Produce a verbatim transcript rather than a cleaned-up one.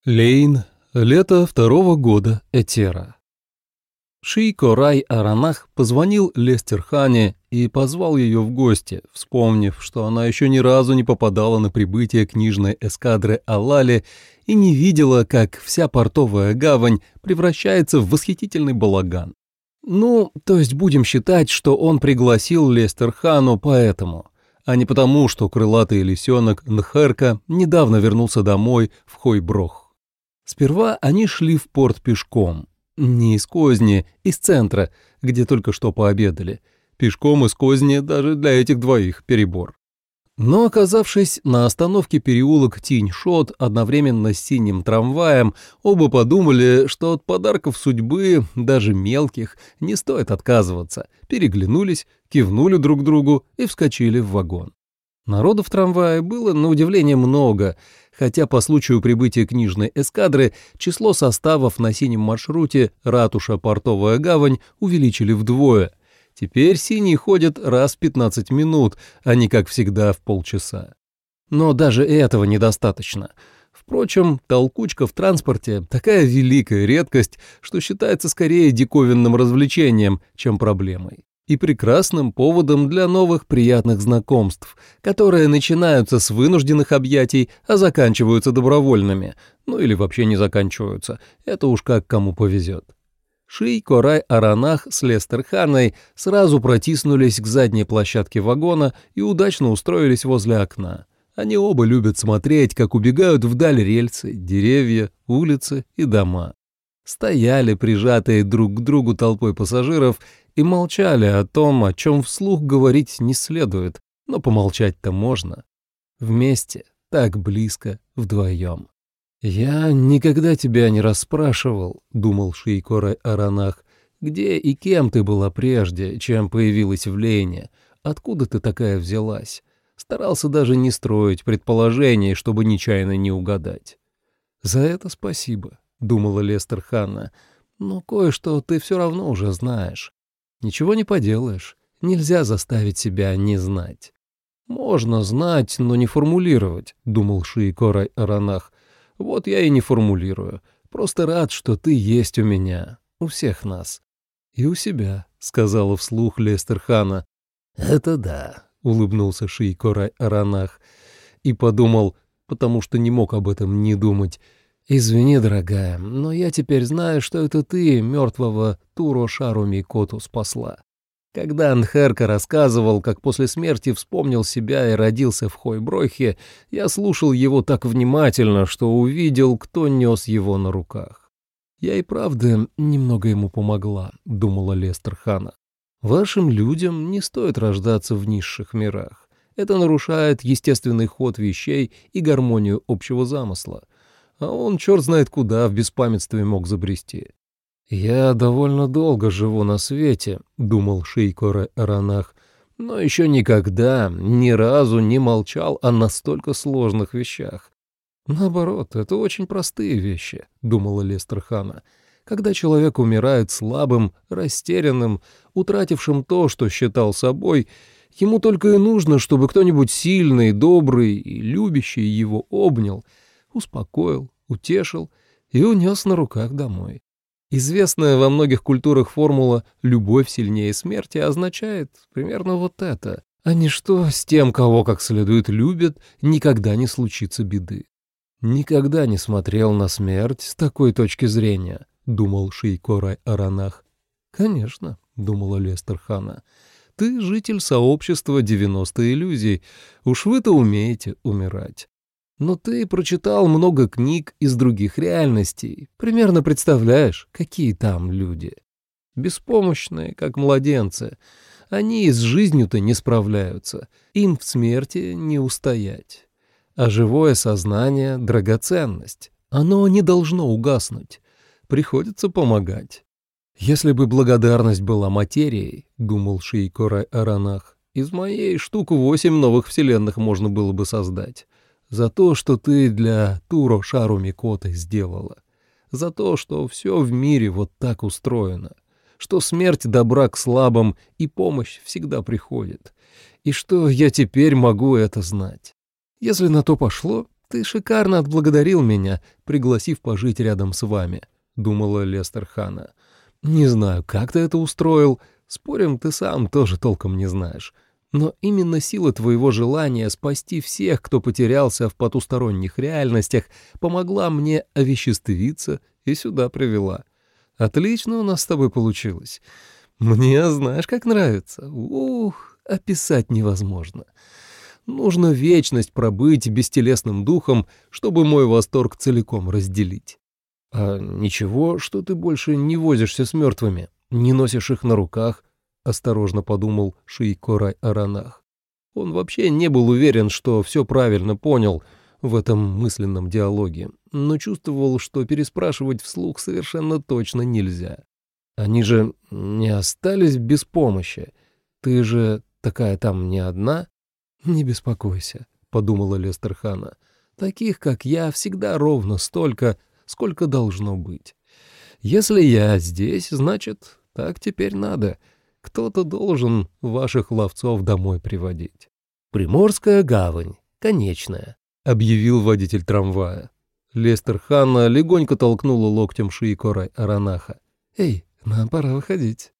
Лейн. Лето второго года Этера. Ши-Корай Аранах позвонил Лестерхане и позвал ее в гости, вспомнив, что она еще ни разу не попадала на прибытие книжной эскадры Алали и не видела, как вся портовая гавань превращается в восхитительный балаган. Ну, то есть будем считать, что он пригласил Лестерхану поэтому, а не потому, что крылатый лисенок Нхерка недавно вернулся домой в Хойброх. Сперва они шли в порт пешком. Не из Козни, из центра, где только что пообедали. Пешком из Козни даже для этих двоих перебор. Но, оказавшись на остановке переулок Тинь-Шот одновременно с синим трамваем, оба подумали, что от подарков судьбы, даже мелких, не стоит отказываться. Переглянулись, кивнули друг другу и вскочили в вагон. Народу в трамвае было, на удивление, много, хотя по случаю прибытия книжной эскадры число составов на синем маршруте Ратуша-Портовая гавань увеличили вдвое. Теперь синие ходят раз в пятнадцать минут, а не, как всегда, в полчаса. Но даже этого недостаточно. Впрочем, толкучка в транспорте – такая великая редкость, что считается скорее диковинным развлечением, чем проблемой. И прекрасным поводом для новых приятных знакомств, которые начинаются с вынужденных объятий, а заканчиваются добровольными, ну или вообще не заканчиваются, это уж как кому повезет. Ши-Корай Аранах с Лестерханой сразу протиснулись к задней площадке вагона и удачно устроились возле окна. Они оба любят смотреть, как убегают вдаль рельсы, деревья, улицы и дома. Стояли, прижатые друг к другу толпой пассажиров, и молчали о том, о чем вслух говорить не следует, но помолчать-то можно. Вместе, так близко, вдвоем. «Я никогда тебя не расспрашивал», — думал Ши-Корай Аранах, «где и кем ты была прежде, чем появилась в Лейне, откуда ты такая взялась?» Старался даже не строить предположений, чтобы нечаянно не угадать. «За это спасибо», — думала Лестерхана, «но кое-что ты все равно уже знаешь. Ничего не поделаешь, нельзя заставить себя не знать». «Можно знать, но не формулировать», — думал Ши-Корай Аранах. «Вот я и не формулирую. Просто рад, что ты есть у меня, у всех нас». «И у себя», — сказала вслух Лестерхана. «Это да», — улыбнулся Ши-Корай Аранах и подумал, потому что не мог об этом не думать. «Извини, дорогая, но я теперь знаю, что это ты мертвого Туро Шаруми Коту спасла». Когда Нхерка рассказывал, как после смерти вспомнил себя и родился в Хойброхе, я слушал его так внимательно, что увидел, кто нес его на руках. «Я и правда немного ему помогла», — думала Лестерхана. «Вашим людям не стоит рождаться в низших мирах. Это нарушает естественный ход вещей и гармонию общего замысла. А он черт знает куда в беспамятстве мог забрести». «Я довольно долго живу на свете», — думал Ши-Корай Аранах, «но еще никогда, ни разу не молчал о настолько сложных вещах». «Наоборот, это очень простые вещи», — думала Лестерхана. «Когда человек умирает слабым, растерянным, утратившим то, что считал собой, ему только и нужно, чтобы кто-нибудь сильный, добрый и любящий его обнял, успокоил, утешил и унес на руках домой». Известная во многих культурах формула «любовь сильнее смерти» означает примерно вот это, а не что с тем, кого как следует любят, никогда не случится беды. «Никогда не смотрел на смерть с такой точки зрения», — думал Ши-Корай Аранах. «Конечно», — думала Лестерхана, — «ты житель сообщества девяносто иллюзий, уж вы-то умеете умирать. Но ты прочитал много книг из других реальностей, примерно представляешь, какие там люди. Беспомощные, как младенцы. Они и с жизнью-то не справляются, им в смерти не устоять. А живое сознание — драгоценность, оно не должно угаснуть, приходится помогать. Если бы благодарность была материей, — думал Ши-Корай Аранах, — из моей штуку восемь новых вселенных можно было бы создать. За то, что ты для Туро Шаруми Коты сделала. За то, что все в мире вот так устроено. Что смерть добра к слабым и помощь всегда приходит. И что я теперь могу это знать. Если на то пошло, ты шикарно отблагодарил меня, пригласив пожить рядом с вами», — думала Лестер Ханна. «Не знаю, как ты это устроил. Спорим, ты сам тоже толком не знаешь. Но именно сила твоего желания спасти всех, кто потерялся в потусторонних реальностях, помогла мне овеществиться и сюда привела. Отлично у нас с тобой получилось. Мне, знаешь, как нравится. Ух, описать невозможно. Нужно вечность пробыть бестелесным духом, чтобы мой восторг целиком разделить. А ничего, что ты больше не возишься с мертвыми, не носишь их на руках, — осторожно подумал Шейко-Рай Аранах. Он вообще не был уверен, что все правильно понял в этом мысленном диалоге, но чувствовал, что переспрашивать вслух совершенно точно нельзя. Они же не остались без помощи. Ты же такая там не одна? «Не беспокойся», — подумала Лестер Ханна. «Таких, как я, всегда ровно столько, сколько должно быть. Если я здесь, значит, так теперь надо. Кто-то должен ваших ловцов домой приводить». «Приморская гавань, конечная», — объявил водитель трамвая. Лестер Ханна легонько толкнула локтем Шейко-Рай Аранаха. «Эй, нам пора выходить».